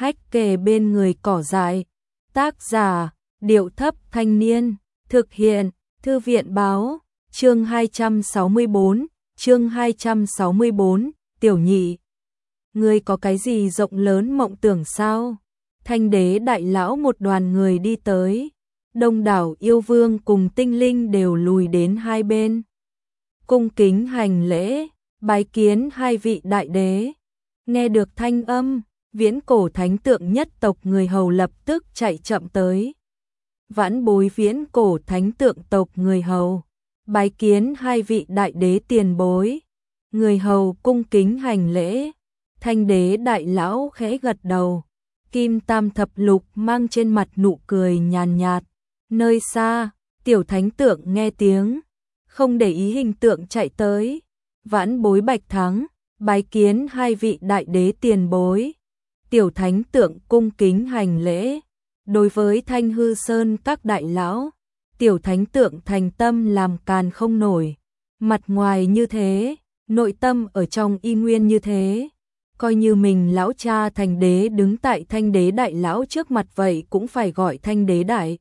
hách kề bên người cỏ dại. Tác giả, Điệu Thấp Thanh Niên. Thực hiện, Thư viện Báo. Chương 264, chương 264, Tiểu Nhị. Ngươi có cái gì rộng lớn mộng tưởng sao? Thanh đế đại lão một đoàn người đi tới. Đông đảo yêu vương cùng tinh linh đều lùi đến hai bên. Cung kính hành lễ, bái kiến hai vị đại đế. Nghe được thanh âm, viễn cổ thánh tượng nhất tộc người hầu lập tức chạy chậm tới. Vãn bối viễn cổ thánh tượng tộc người hầu, bái kiến hai vị đại đế tiền bối. Người hầu cung kính hành lễ. Thanh đế đại lão khẽ gật đầu. Kim tam thập lục mang trên mặt nụ cười nhàn nhạt. Nơi xa, tiểu thánh tượng nghe tiếng, không để ý hình tượng chạy tới. Vãn bối Bạch Thắng, bái kiến hai vị đại đế tiền bối. Tiểu thánh tượng cung kính hành lễ. Đối với Thanh Hư Sơn các đại lão, tiểu thánh tượng thành tâm làm càn không nổi. Mặt ngoài như thế, nội tâm ở trong y nguyên như thế. Coi như mình lão cha thành đế đứng tại thanh đế đại lão trước mặt vậy cũng phải gọi thanh đế đại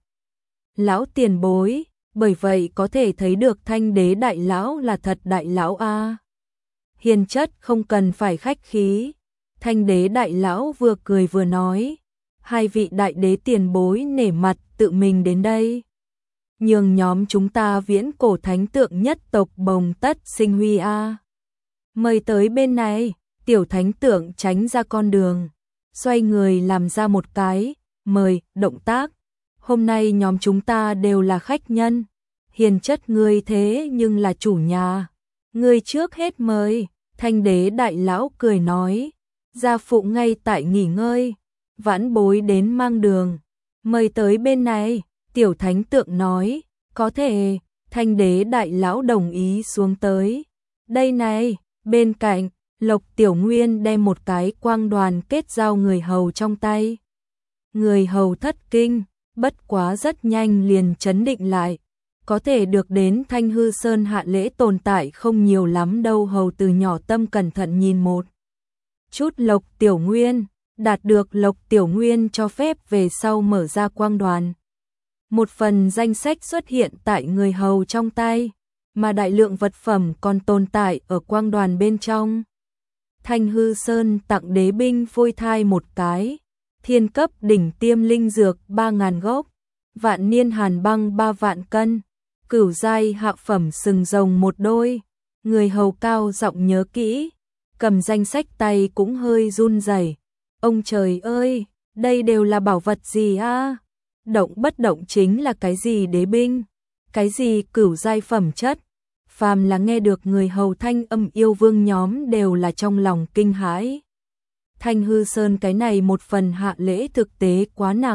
lão tiền bối, bởi vậy có thể thấy được thanh đế đại lão là thật đại lão a. Hiền chất không cần phải khách khí. Thanh đế đại lão vừa cười vừa nói, hai vị đại đế tiền bối nể mặt tự mình đến đây, nhường nhóm chúng ta viễn cổ thánh tượng nhất tộc bồng tất sinh huy a. Mời tới bên này. Tiểu thánh tượng tránh ra con đường, xoay người làm ra một cái mời động tác. Hôm nay nhóm chúng ta đều là khách nhân. Hiền chất ngươi thế nhưng là chủ nhà, ngươi trước hết mời. Thanh đế đại lão cười nói, gia phụ ngay tại nghỉ ngơi, vãn bối đến mang đường, mời tới bên này. Tiểu thánh tượng nói, có thể. Thanh đế đại lão đồng ý xuống tới. Đây này, bên cạnh Lộc Tiểu Nguyên đem một cái quang đoàn kết giao người hầu trong tay. Người hầu thất kinh, bất quá rất nhanh liền trấn định lại. Có thể được đến Thanh Hư Sơn hạ lễ tồn tại không nhiều lắm đâu. Hầu từ nhỏ tâm cẩn thận nhìn một chút Lộc Tiểu Nguyên, đạt được Lộc Tiểu Nguyên cho phép về sau mở ra quang đoàn. Một phần danh sách xuất hiện tại người hầu trong tay, mà đại lượng vật phẩm còn tồn tại ở quang đoàn bên trong. Thanh Hư Sơn tặng đế binh phôi thai một cái, thiên cấp đỉnh tiêm linh dược 3.000 gốc, vạn niên hàn băng 3 vạn cân, cửu giai hạ phẩm sừng rồng một đôi. Người hầu cao giọng nhớ kỹ, cầm danh sách tay cũng hơi run rẩy. Ông trời ơi, đây đều là bảo vật gì a? Động bất động chính là cái gì đế binh, cái gì cửu giai phẩm chất. Phàm là nghe được người hầu thanh âm yêu vương nhóm đều là trong lòng kinh hãi. Thanh Hư Sơn cái này một phần hạ lễ thực tế quá nặng.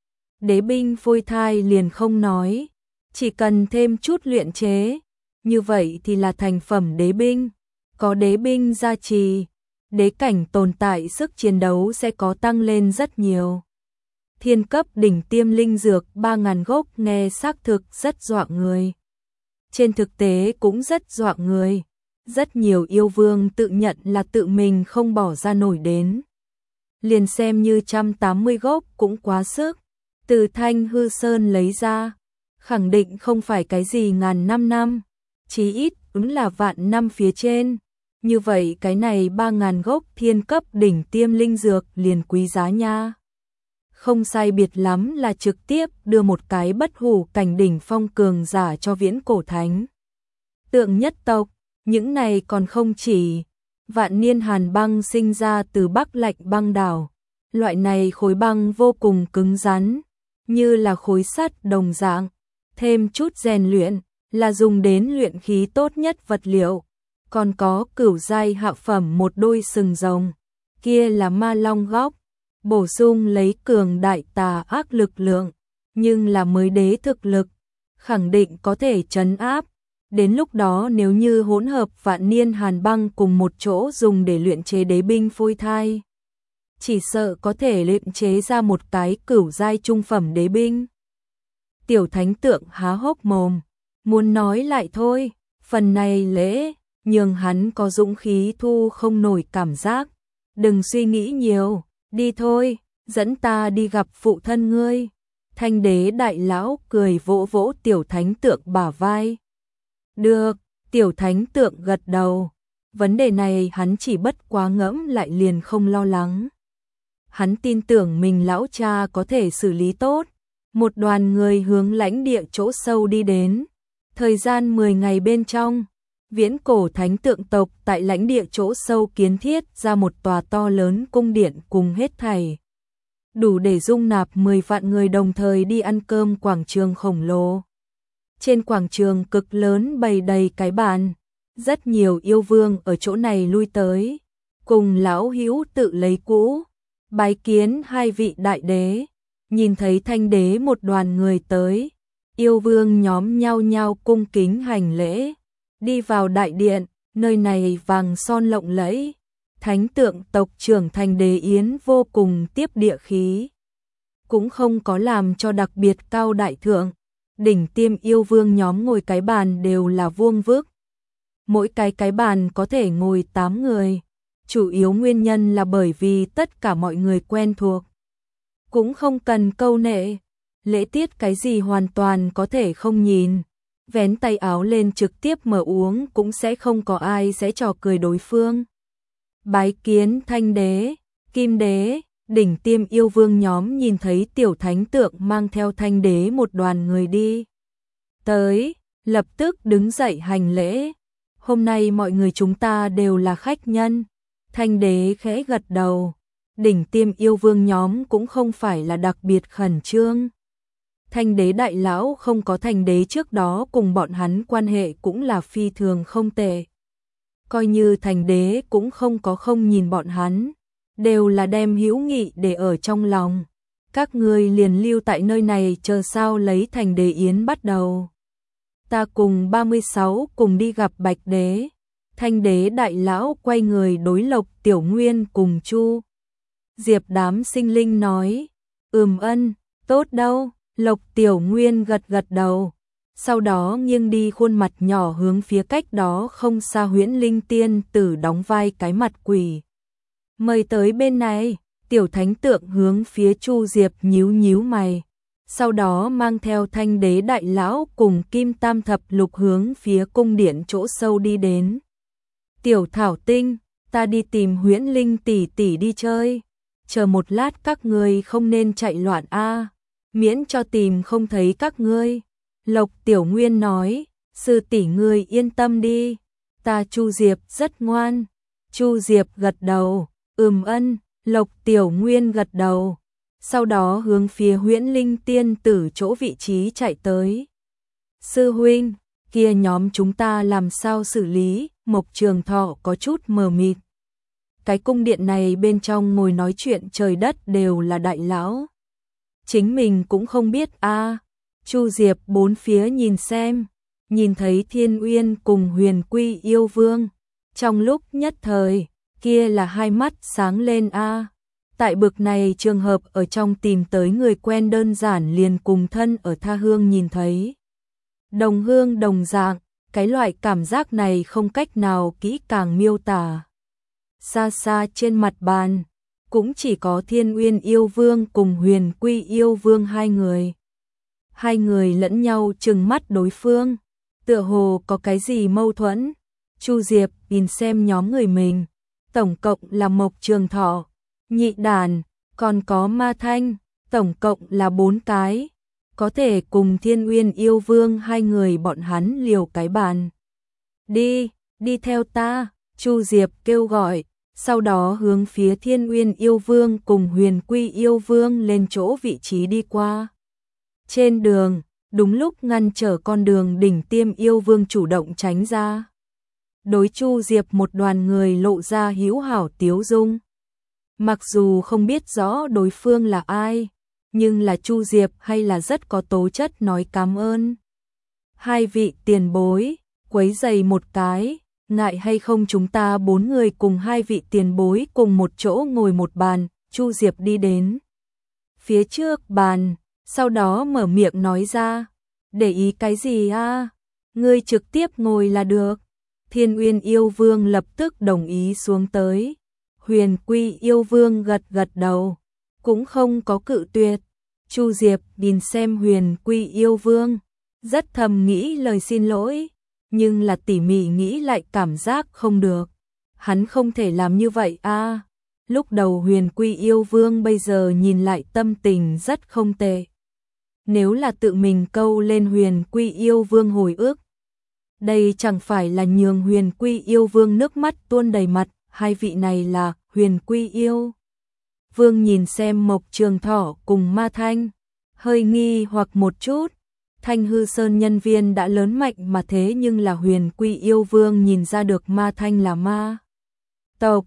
Đế binh phôi thai liền không nói, chỉ cần thêm chút luyện chế, như vậy thì là thành phẩm đế binh. Có đế binh gia trì, đế cảnh tồn tại sức chiến đấu sẽ có tăng lên rất nhiều. Thiên cấp đỉnh tiêm linh dược 3.000 gốc nghe xác thực rất dọa người. Trên thực tế cũng rất dọa người. Rất nhiều yêu vương tự nhận là tự mình không bỏ ra nổi đến. Liền xem như 180 gốc cũng quá sức. Từ Thanh Hư Sơn lấy ra, khẳng định không phải cái gì ngàn năm, chí ít ứng là vạn năm phía trên. Như vậy cái này 3.000 gốc thiên cấp đỉnh tiêm linh dược liền quý giá nha. Không sai biệt lắm là trực tiếp đưa một cái bất hủ cảnh đỉnh phong cường giả cho viễn cổ thánh tượng nhất tộc. Những này còn không chỉ, vạn niên hàn băng sinh ra từ Bắc Lạnh băng đảo. Loại này khối băng vô cùng cứng rắn, như là khối sắt đồng dạng. Thêm chút rèn luyện là dùng đến luyện khí tốt nhất vật liệu. Còn có cửu giai hạ phẩm một đôi sừng rồng, kia là ma long góc, bổ sung lấy cường đại tà ác lực lượng, nhưng là mới đế thực lực, khẳng định có thể trấn áp. Đến lúc đó nếu như hỗn hợp vạn niên hàn băng cùng một chỗ dùng để luyện chế đế binh phôi thai, chỉ sợ có thể luyện chế ra một cái cửu giai trung phẩm đế binh. Tiểu thánh tượng há hốc mồm, muốn nói lại thôi, phần này lễ, nhưng hắn có dũng khí thu không nổi cảm giác. Đừng suy nghĩ nhiều, đi thôi, dẫn ta đi gặp phụ thân ngươi. Thanh đế đại lão cười vỗ vỗ tiểu thánh tượng bả vai. Được, tiểu thánh tượng gật đầu. Vấn đề này hắn chỉ bất quá ngẫm lại liền không lo lắng. Hắn tin tưởng mình lão cha có thể xử lý tốt. Một đoàn người hướng lãnh địa chỗ sâu đi đến. Thời gian 10 ngày bên trong, viễn cổ thánh tượng tộc tại lãnh địa chỗ sâu kiến thiết ra một tòa to lớn cung điện cùng hết thảy. Đủ để dung nạp 10 vạn người đồng thời đi ăn cơm quảng trường khổng lồ. Trên quảng trường cực lớn bày đầy cái bàn, rất nhiều yêu vương ở chỗ này lui tới, cùng lão hữu tự lấy cũ, bái kiến hai vị đại đế. Nhìn thấy Thanh đế một đoàn người tới, yêu vương nhóm nhao nhao cung kính hành lễ, đi vào đại điện, nơi này vàng son lộng lẫy. Thánh tượng tộc trưởng Thanh đế Yến vô cùng tiếp địa khí, cũng không có làm cho đặc biệt cao đại thượng. Đỉnh tiêm yêu vương nhóm ngồi cái bàn đều là vuông vức. Mỗi cái bàn có thể ngồi 8 người. Chủ yếu nguyên nhân là bởi vì tất cả mọi người quen thuộc. Cũng không cần câu nệ. Lễ tiết cái gì hoàn toàn có thể không nhìn. Vén tay áo lên trực tiếp mở uống cũng sẽ không có ai sẽ trò cười đối phương. Bái kiến Thanh đế, Kim đế. Đỉnh tiêm yêu vương nhóm nhìn thấy tiểu thánh tượng mang theo Thanh đế một đoàn người đi tới, lập tức đứng dậy hành lễ. Hôm nay mọi người chúng ta đều là khách nhân. Thanh đế khẽ gật đầu. Đỉnh tiêm yêu vương nhóm cũng không phải là đặc biệt khẩn trương. Thanh đế đại lão không có thành đế trước đó cùng bọn hắn quan hệ cũng là phi thường không tệ. Coi như thành đế cũng không có không nhìn bọn hắn, đều là đem hữu nghị để ở trong lòng. Các ngươi liền lưu tại nơi này chờ sao lấy Thành đế yến bắt đầu. Ta cùng 36 cùng đi gặp Bạch đế. Thanh đế đại lão quay người đối Lộc Tiểu Nguyên cùng Chu Diệp đám sinh linh nói. Ân, tốt đâu. Lộc Tiểu Nguyên gật gật đầu. Sau đó nghiêng đi khuôn mặt nhỏ hướng phía cách đó không xa Huyễn Linh Tiên Tử đóng vai cái mặt quỷ. Mời tới bên này. Tiểu thánh tượng hướng phía Chu Diệp nhíu nhíu mày. Sau đó mang theo Thanh đế đại lão cùng Kim Tam thập lục hướng phía cung điện chỗ sâu đi đến. Tiểu Thảo Tinh, ta đi tìm Huyễn Linh tỷ tỷ đi chơi. Chờ một lát các ngươi không nên chạy loạn a, miễn cho tìm không thấy các ngươi. Lộc Tiểu Nguyên nói, sư tỷ ngươi yên tâm đi, ta Chu Diệp rất ngoan. Chu Diệp gật đầu, ân. Lộc Tiểu Nguyên gật đầu, sau đó hướng phía Huyễn Linh Tiên Tử chỗ vị trí chạy tới. Sư huynh, kia nhóm chúng ta làm sao xử lý? Mộc Trường Thọ có chút mờ mịt. Cái cung điện này bên trong ngồi nói chuyện trời đất đều là đại lão. Chính mình cũng không biết a. Chu Diệp bốn phía nhìn xem, nhìn thấy Thiên Uyên cùng Huyền Quy yêu vương. Trong lúc nhất thời, kia là hai mắt sáng lên a. Tại bực này trường hợp ở trong tìm tới người quen đơn giản liền cùng thân ở tha hương nhìn thấy. Đồng hương đồng dạng, cái loại cảm giác này không cách nào kỹ càng miêu tả. Xa xa trên mặt bàn, cũng chỉ có Thiên Uyên yêu vương cùng Huyền Quy yêu vương hai người. Hai người lẫn nhau trừng mắt đối phương, tựa hồ có cái gì mâu thuẫn. Chu Diệp nhìn xem nhóm người mình, tổng cộng là Mộc Trường Thọ, Nhị Đàn, còn có Ma Thanh, tổng cộng là 4 cái. Có thể cùng Thiên Uyên yêu vương hai người bọn hắn liều cái bàn. Đi theo ta, Chu Diệp kêu gọi, sau đó hướng phía Thiên Uyên yêu vương cùng Huyền Quy yêu vương lên chỗ vị trí đi qua. Trên đường, đúng lúc ngăn trở con đường đỉnh tiêm yêu vương chủ động tránh ra. Đối Chu Diệp một đoàn người lộ ra hữu hảo tiếu dung. Mặc dù không biết rõ đối phương là ai, nhưng là Chu Diệp hay là rất có tố chất nói cảm ơn. Hai vị tiền bối, quấy giày một cái, ngại hay không chúng ta 4 người cùng hai vị tiền bối cùng một chỗ ngồi một bàn. Chu Diệp đi đến phía trước bàn, sau đó mở miệng nói ra, để ý cái gì a? Ngươi trực tiếp ngồi là được. Thiên Uyên yêu vương lập tức đồng ý xuống tới. Huyền Quy yêu vương gật gật đầu, cũng không có cự tuyệt. Chu Diệp nhìn xem Huyền Quy Yêu Vương, rất thầm nghĩ lời xin lỗi, nhưng là tỉ mỉ nghĩ lại cảm giác không được. Hắn không thể làm như vậy a. Lúc đầu Huyền Quy Yêu Vương bây giờ nhìn lại tâm tình rất không tệ. Nếu là tự mình câu lên Huyền Quy Yêu Vương hồi ức, đây chẳng phải là nhường Huyền Quy Yêu Vương nước mắt tuôn đầy mặt. Hai vị này là Huyền Quy Yêu Vương nhìn xem Mộc Trường Thọ cùng Ma Thanh, hơi nghi hoặc một chút. Thanh Hư Sơn nhân viên đã lớn mạnh mà thế nhưng là Huyền Quy Yêu Vương nhìn ra được Ma Thanh là ma tộc.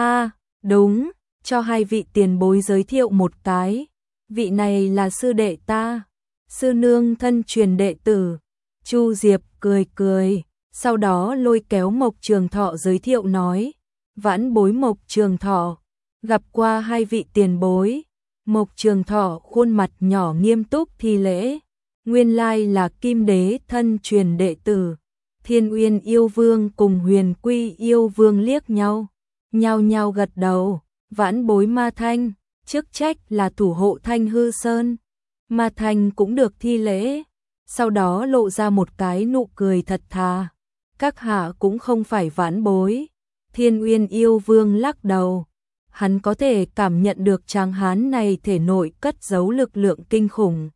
Đúng, cho hai vị tiền bối giới thiệu một cái. Vị này là sư đệ ta, sư nương thân truyền đệ tử. Chu Diệp cười cười, sau đó lôi kéo Mộc Trường Thọ giới thiệu nói, vãn bối Mộc Trường Thọ, gặp qua hai vị tiền bối. Mộc Trường Thọ khuôn mặt nhỏ nghiêm túc thi lễ, nguyên lai là Kim Đế thân truyền đệ tử. Thiên Uyên Yêu Vương cùng Huyền Quy Yêu Vương liếc nhau, nhao nhao gật đầu. Vãn bối Ma Thanh, chức trách là thủ hộ Thanh Hư Sơn. Ma Thanh cũng được thi lễ, sau đó lộ ra một cái nụ cười thật thà. Các hạ cũng không phải vãn bối. Thiên Uyên Yêu Vương lắc đầu, hắn có thể cảm nhận được tráng hán này thể nội cất giấu lực lượng kinh khủng.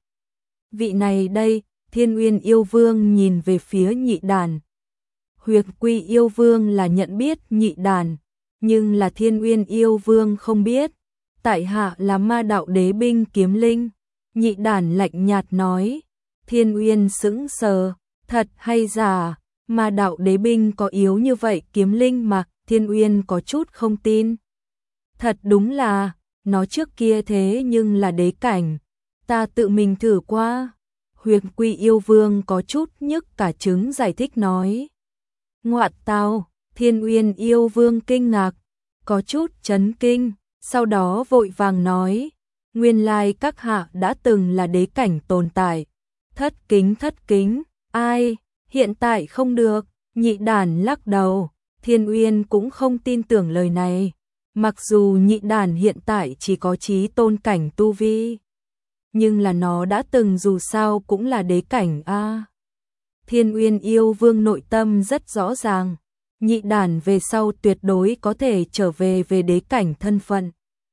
Vị này đây, Thiên Uyên Yêu Vương nhìn về phía Nhị Đàn. Huyền Quy Yêu Vương là nhận biết Nhị Đàn, nhưng là Thiên Uyên Yêu Vương không biết. Tại hạ là Ma Đạo Đế binh kiếm linh. Nhị Đàn lạnh nhạt nói. Thiên Uyên sững sờ, thật hay giả? Ma Đạo Đế binh có yếu như vậy kiếm linh mà? Thiên Uyên có chút không tin. Thật đúng là, nó trước kia thế nhưng là đế cảnh, ta tự mình thử qua. Huyền Quy Yêu Vương có chút nhức cả trứng giải thích nói. Ngoạn tào, Thiên Uyên Yêu Vương kinh ngạc, có chút chấn kinh, sau đó vội vàng nói, nguyên lai các hạ đã từng là đế cảnh tồn tại. Thất kính, ai, hiện tại không được. Nhị Đàn lắc đầu, Thiên Uyên cũng không tin tưởng lời này. Mặc dù Nhị Đàn hiện tại chỉ có chí tôn cảnh tu vi, nhưng là nó đã từng dù sao cũng là đế cảnh a. Thiên Uyên Yêu Vương nội tâm rất rõ ràng, Nhị Đàn về sau tuyệt đối có thể trở về đế cảnh thân phận,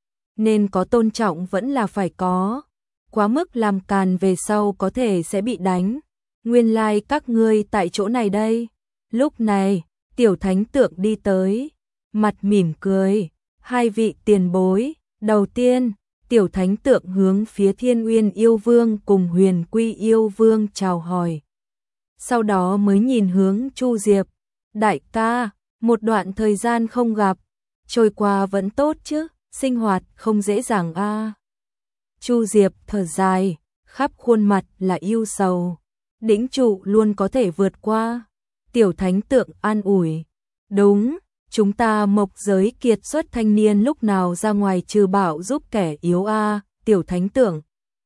nên có tôn trọng vẫn là phải có. Quá mức làm càn về sau có thể sẽ bị đánh. Nguyên lai các ngươi tại chỗ này đây. Lúc này, Tiểu Thánh Tượng đi tới, mặt mỉm cười. Hai vị tiền bối, đầu tiên, Tiểu Thánh Tượng hướng phía Thiên Uyên Yêu Vương cùng Huyền Quy Yêu Vương chào hỏi. Sau đó mới nhìn hướng Chu Diệp. Đại ca, một đoạn thời gian không gặp, trôi qua vẫn tốt chứ, sinh hoạt không dễ dàng a. Chu Diệp thở dài, khắp khuôn mặt là ưu sầu. Đỉnh trụ luôn có thể vượt qua. Tiểu Thánh Tượng an ủi. Đúng, chúng ta Mộc giới kiệt xuất thanh niên lúc nào ra ngoài trừ bạo giúp kẻ yếu a. Tiểu Thánh Tượng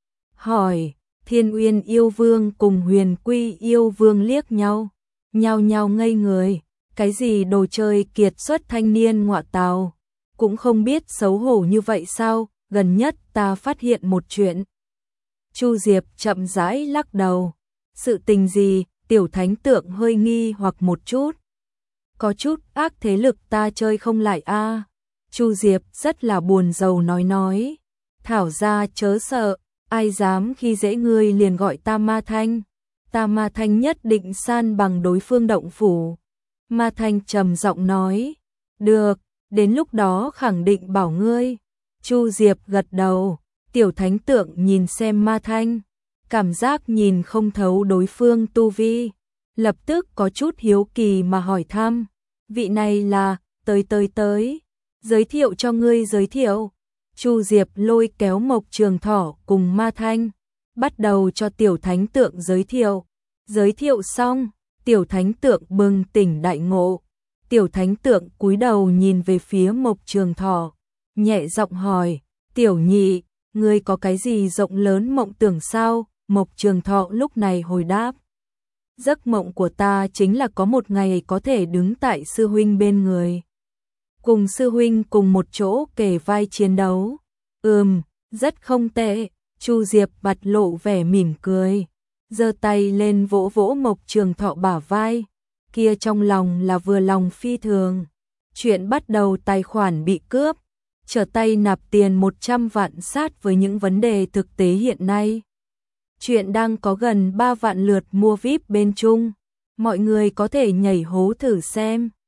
hỏi. Thiên Uyên Yêu Vương cùng Huyền Quy Yêu Vương liếc nhau, nhao nhao ngây người. Cái gì đồ chơi kiệt xuất thanh niên ngọa tào, cũng không biết xấu hổ như vậy sao? Gần nhất ta phát hiện một chuyện. Chu Diệp chậm rãi lắc đầu. Sự tình gì? Tiểu Thánh Tượng hơi nghi hoặc một chút. Có chút ác thế lực ta chơi không lại a. Chu Diệp rất là buồn rầu nói. Thảo ra chớ sợ, ai dám khi dễ ngươi liền gọi ta Ma Thanh. Ta Ma Thanh nhất định san bằng đối phương động phủ. Ma Thanh trầm giọng nói. Được, đến lúc đó khẳng định bảo ngươi. Chu Diệp gật đầu. Tiểu Thánh Tượng nhìn xem Ma Thanh, cảm giác nhìn không thấu đối phương tu vi, lập tức có chút hiếu kỳ mà hỏi thăm. Vị này là, tới, giới thiệu cho ngươi giới thiệu. Chu Diệp lôi kéo Mộc Trường Thọ cùng Ma Thanh, bắt đầu cho Tiểu Thánh Tượng giới thiệu. Giới thiệu xong, Tiểu Thánh Tượng bừng tỉnh đại ngộ. Tiểu Thánh Tượng cúi đầu nhìn về phía Mộc Trường Thọ, nhẹ giọng hỏi, Tiểu Nhị, ngươi có cái gì rộng lớn mộng tưởng sao? Mộc Trường Thọ lúc này hồi đáp. Giấc mộng của ta chính là có một ngày có thể đứng tại sư huynh bên người, cùng sư huynh cùng một chỗ kề vai chiến đấu. Rất không tệ, Chu Diệp bật lộ vẻ mỉm cười, giơ tay lên vỗ vỗ Mộc Trường Thọ bả vai, kia trong lòng là vừa lòng phi thường. Chuyện bắt đầu tài khoản bị cướp, trở tay nạp tiền 100 vạn sát với những vấn đề thực tế hiện nay. Chuyện đang có gần 3 vạn lượt mua VIP bên Trung, mọi người có thể nhảy hố thử xem.